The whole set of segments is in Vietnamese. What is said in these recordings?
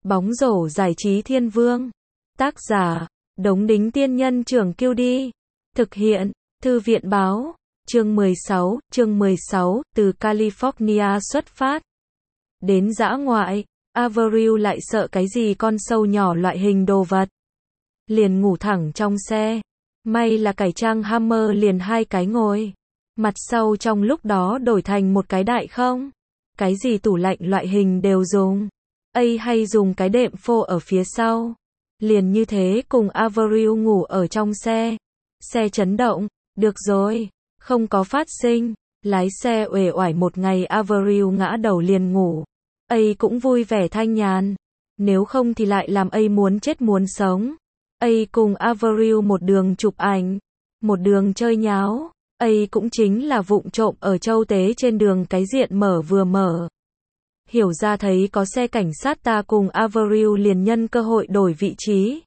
Bóng rổ giải trí thiên vương. Tác giả, Đống Đính Tiên Nhân Trưởng Kiêu Đi. Thực hiện, Thư viện Báo. Chương 16, từ California xuất phát. Đến dã ngoại, Avril lại sợ cái gì con sâu nhỏ loại hình đồ vật. Liền ngủ thẳng trong xe. May là cải trang Hammer liền 2 cái ngồi. Mặt sau trong lúc đó đổi thành một cái đại không. Cái gì tủ lạnh loại hình đều dùng. Hay dùng cái đệm phô ở phía sau. Liền như thế cùng Avril ngủ ở trong xe. Xe chấn động, được rồi, không có phát sinh. Lái xe uể oải một ngày Avril ngã đầu liền ngủ. Cũng vui vẻ thanh nhàn. Nếu không thì lại làm muốn chết muốn sống. Cùng Avril một đường chụp ảnh, một đường chơi nháo. Cũng chính là vụng trộm ở châu tế trên đường cái diện mở vừa mở. Hiểu ra thấy có xe cảnh sát ta cùng Avril liền nhân cơ hội đổi vị trí.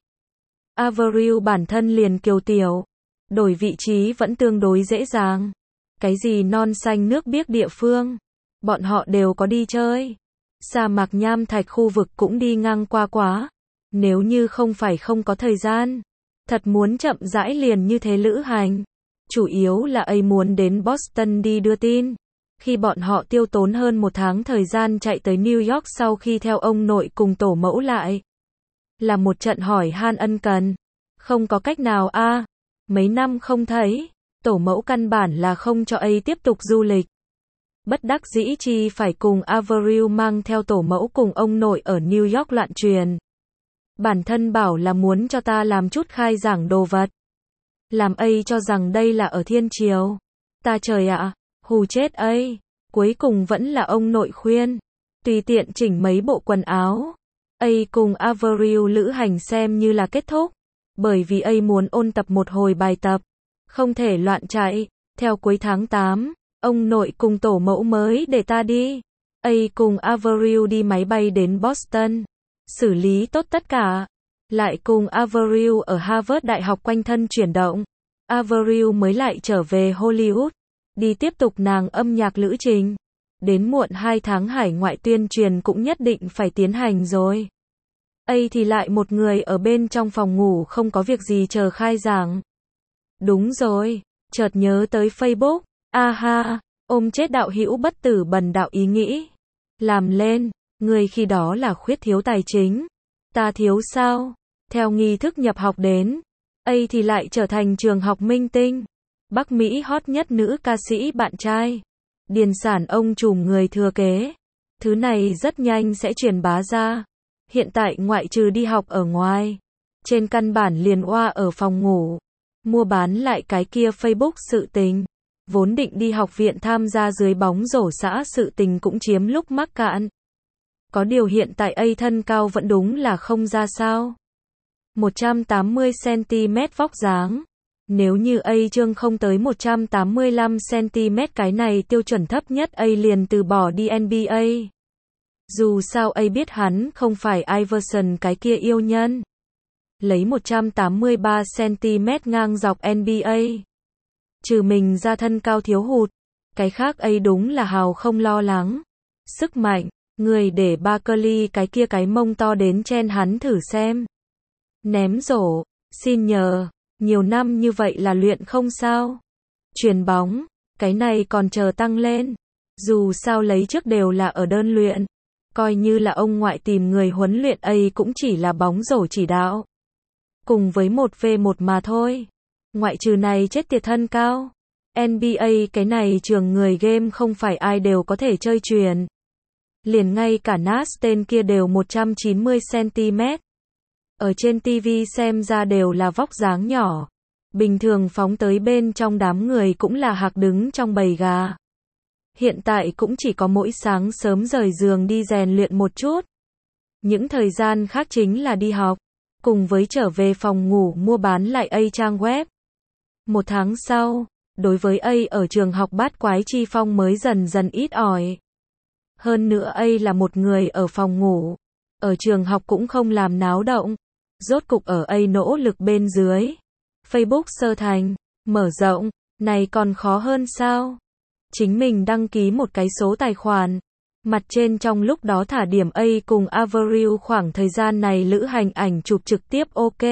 Avril bản thân liền kiều tiểu. Đổi vị trí vẫn tương đối dễ dàng. Cái gì non xanh nước biếc địa phương. Bọn họ đều có đi chơi. Sa mạc nham thạch khu vực cũng đi ngang qua quá. Nếu như không phải không có thời gian. Thật muốn chậm rãi liền như thế lữ hành. Chủ yếu là muốn đến Boston đi đưa tin. Khi bọn họ tiêu tốn hơn 1 tháng thời gian chạy tới New York sau khi theo ông nội cùng tổ mẫu lại. Là một trận hỏi han ân cần. Không có cách nào mấy năm không thấy. Tổ mẫu căn bản là không cho tiếp tục du lịch. Bất đắc dĩ chi phải cùng Avril mang theo tổ mẫu cùng ông nội ở New York loạn truyền. Bản thân bảo là muốn cho ta làm chút khai giảng đồ vật. Làm cho rằng đây là ở thiên triều. Ta trời ạ, hù chết Cuối cùng vẫn là ông nội khuyên. Tùy tiện chỉnh mấy bộ quần áo. Cùng Avril lữ hành xem như là kết thúc. Bởi vì muốn ôn tập một hồi bài tập. Không thể loạn chạy. Theo cuối tháng 8, ông nội cùng tổ mẫu mới để ta đi. Cùng Avril đi máy bay đến Boston. Xử lý tốt tất cả. Lại cùng Avril ở Harvard Đại học quanh thân chuyển động. Avril mới lại trở về Hollywood. Đi tiếp tục nàng âm nhạc lữ trình. Đến muộn 2 tháng hải ngoại tuyên truyền cũng nhất định phải tiến hành rồi. Thì lại một người ở bên trong phòng ngủ không có việc gì chờ khai giảng. Đúng rồi, chợt nhớ tới Facebook. Ôm chết đạo hữu bất tử bần đạo ý nghĩ. Làm lên, người khi đó là khuyết thiếu tài chính. Ta thiếu sao? Theo nghi thức nhập học đến. Thì lại trở thành trường học minh tinh. Bắc Mỹ hot nhất nữ ca sĩ bạn trai. Điền sản ông trùm người thừa kế. Thứ này rất nhanh sẽ truyền bá ra. Hiện tại ngoại trừ đi học ở ngoài. Trên căn bản liền oa ở phòng ngủ. Mua bán lại cái kia Facebook sự tình. Vốn định đi học viện tham gia dưới bóng rổ xã sự tình cũng chiếm lúc mắc cạn. Có điều hiện tại thân cao vẫn đúng là không ra sao. 180cm vóc dáng. Nếu như chương không tới 185cm cái này tiêu chuẩn thấp nhất liền từ bỏ đi NBA. Dù sao biết hắn không phải Iverson cái kia yêu nhân. Lấy 183cm ngang dọc NBA. Trừ mình ra thân cao thiếu hụt. Cái khác đúng là hào không lo lắng. Sức mạnh, người để Barkley cái kia cái mông to đến chen hắn thử xem. Ném rổ, xin nhờ, nhiều năm như vậy là luyện không sao. Chuyền bóng, cái này còn chờ tăng lên. Dù sao lấy trước đều là ở đơn luyện. Coi như là ông ngoại tìm người huấn luyện cũng chỉ là bóng rổ chỉ đạo. Cùng với 1v1 mà thôi. Ngoại trừ này chết tiệt thân cao. NBA cái này trường người game không phải ai đều có thể chơi chuyền. Liền ngay cả Nas tên kia đều 190cm. Ở trên TV xem ra đều là vóc dáng nhỏ. Bình thường phóng tới bên trong đám người cũng là hạc đứng trong bầy gà. Hiện tại cũng chỉ có mỗi sáng sớm rời giường đi rèn luyện một chút. Những thời gian khác chính là đi học. Cùng với trở về phòng ngủ mua bán lại trang web. 1 tháng sau, đối với ở trường học bát quái chi phong mới dần dần ít ỏi. Hơn nữa là một người ở phòng ngủ. Ở trường học cũng không làm náo động. Rốt cục ở nỗ lực bên dưới. Facebook sơ thành, mở rộng, này còn khó hơn sao? Chính mình đăng ký một cái số tài khoản. Mặt trên trong lúc đó thả điểm A cùng Avril khoảng thời gian này lữ hành ảnh chụp trực tiếp ok.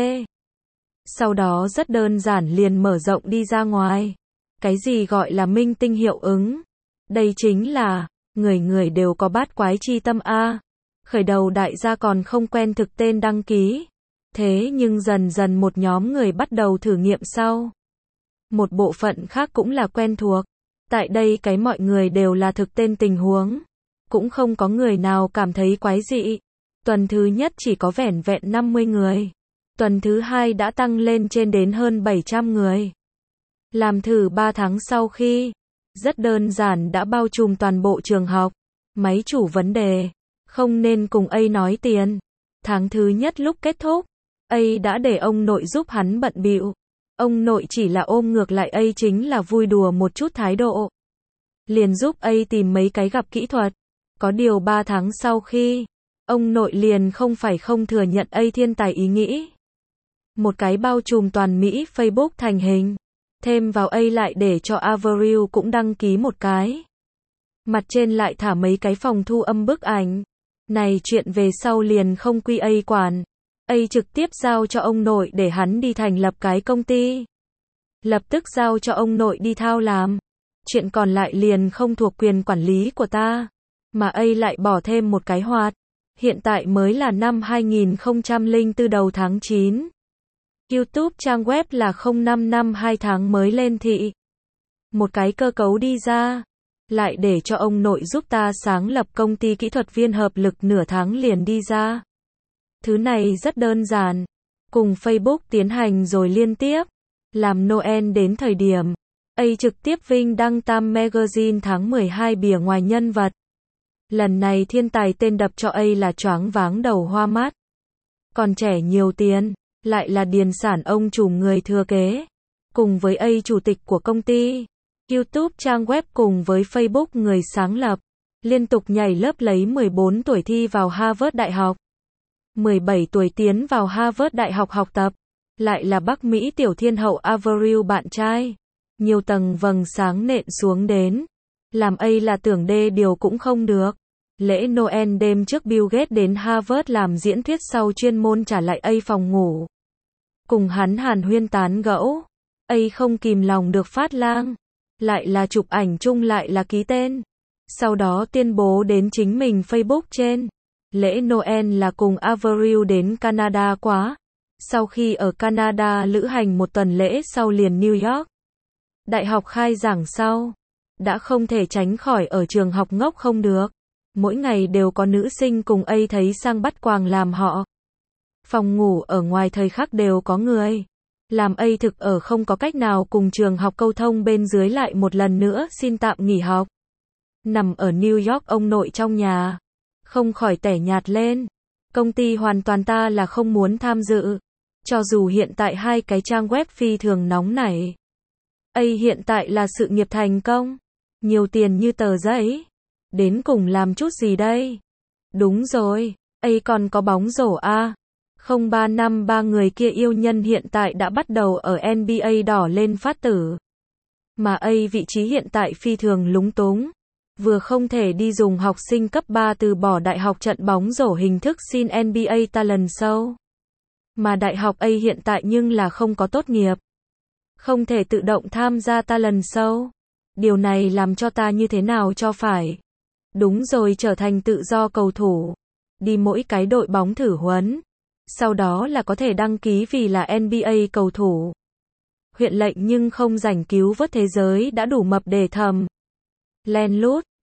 Sau đó rất đơn giản liền mở rộng đi ra ngoài. Cái gì gọi là minh tinh hiệu ứng? Đây chính là, người người đều có bát quái chi tâm a. Khởi đầu đại gia còn không quen thực tên đăng ký. Thế nhưng dần dần một nhóm người bắt đầu thử nghiệm sau. Một bộ phận khác cũng là quen thuộc. Tại đây cái mọi người đều là thực tên tình huống. Cũng không có người nào cảm thấy quái dị. Tuần thứ nhất chỉ có vẻn vẹn 50 người. Tuần thứ hai đã tăng lên trên đến hơn 700 người. Làm thử 3 tháng sau khi, rất đơn giản đã bao trùm toàn bộ trường học. Máy chủ vấn đề, không nên cùng A nói tiền. Tháng thứ nhất lúc kết thúc, A đã để ông nội giúp hắn bận bịu. Ông nội chỉ là ôm ngược lại A chính là vui đùa một chút thái độ. Liền giúp A tìm mấy cái gặp kỹ thuật. Có điều 3 tháng sau khi, ông nội liền không thừa nhận A thiên tài ý nghĩ. Một cái bao trùm toàn Mỹ Facebook thành hình. Thêm vào A lại để cho Avril cũng đăng ký một cái. Mặt trên lại thả mấy cái phòng thu âm bức ảnh. Này chuyện về sau liền không quy A quản. A trực tiếp giao cho ông nội để hắn đi thành lập cái công ty. Lập tức giao cho ông nội đi thao làm. Chuyện còn lại liền không thuộc quyền quản lý của ta. Mà A lại bỏ thêm một cái hoạt. Hiện tại mới là năm 2004 đầu tháng 9. YouTube trang web là 05 năm 2 tháng mới lên thị. Một cái cơ cấu đi ra. Lại để cho ông nội giúp ta sáng lập công ty kỹ thuật viên hợp lực nửa tháng liền đi ra. Thứ này rất đơn giản. Cùng Facebook tiến hành rồi liên tiếp. Làm Noel đến thời điểm. A trực tiếp vinh đăng Time Magazine tháng 12 bìa ngoài nhân vật. Lần này thiên tài tên đập cho A là choáng váng đầu hoa mắt. Còn trẻ nhiều tiền. Lại là điền sản ông chủ người thừa kế. Cùng với A chủ tịch của công ty. YouTube trang web cùng với Facebook người sáng lập. Liên tục nhảy lớp lấy 14 tuổi thi vào Harvard Đại học. 17 tuổi tiến vào Harvard Đại học học tập. Lại là Bắc Mỹ tiểu thiên hậu Avril bạn trai. Nhiều tầng vầng sáng nện xuống đến. Làm A là tưởng đê điều cũng không được. Lễ Noel đêm trước Bill Gates đến Harvard làm diễn thuyết sau chuyên môn trả lại A phòng ngủ. Cùng hắn hàn huyên tán gẫu. A không kìm lòng được phát lang. Lại là chụp ảnh chung lại là ký tên. Sau đó tuyên bố đến chính mình Facebook trên. Lễ Noel là cùng Avril đến Canada quá. Sau khi ở Canada lữ hành một tuần lễ sau liền New York. Đại học khai giảng sau. Đã không thể tránh khỏi ở trường học ngốc không được. Mỗi ngày đều có nữ sinh cùng A thấy sang bắt quàng làm họ. Phòng ngủ ở ngoài thời khắc đều có người. Làm A thực ở không có cách nào cùng trường học câu thông bên dưới lại một lần nữa xin tạm nghỉ học. Nằm ở New York ông nội trong nhà. Không khỏi tẻ nhạt lên. Công ty hoàn toàn ta là không muốn tham dự. Cho dù hiện tại hai cái trang web phi thường nóng nảy. A hiện tại là sự nghiệp thành công. Nhiều tiền như tờ giấy. Đến cùng làm chút gì đây? Đúng rồi, A còn có bóng rổ a. 0353 người kia yêu nhân hiện tại đã bắt đầu ở NBA đỏ lên phát tử. Mà A vị trí hiện tại phi thường lúng túng. Vừa không thể đi dùng học sinh cấp 3 từ bỏ đại học trận bóng rổ hình thức xin NBA Talent Show. Mà đại học A hiện tại nhưng là không có tốt nghiệp. Không thể tự động tham gia Talent Show. Điều này làm cho ta như thế nào cho phải. Đúng rồi, trở thành tự do cầu thủ. Đi mỗi cái đội bóng thử huấn. Sau đó là có thể đăng ký vì là NBA cầu thủ. Huyện lệnh nhưng không rảnh cứu vớt thế giới đã đủ mập để thầm. Len lút.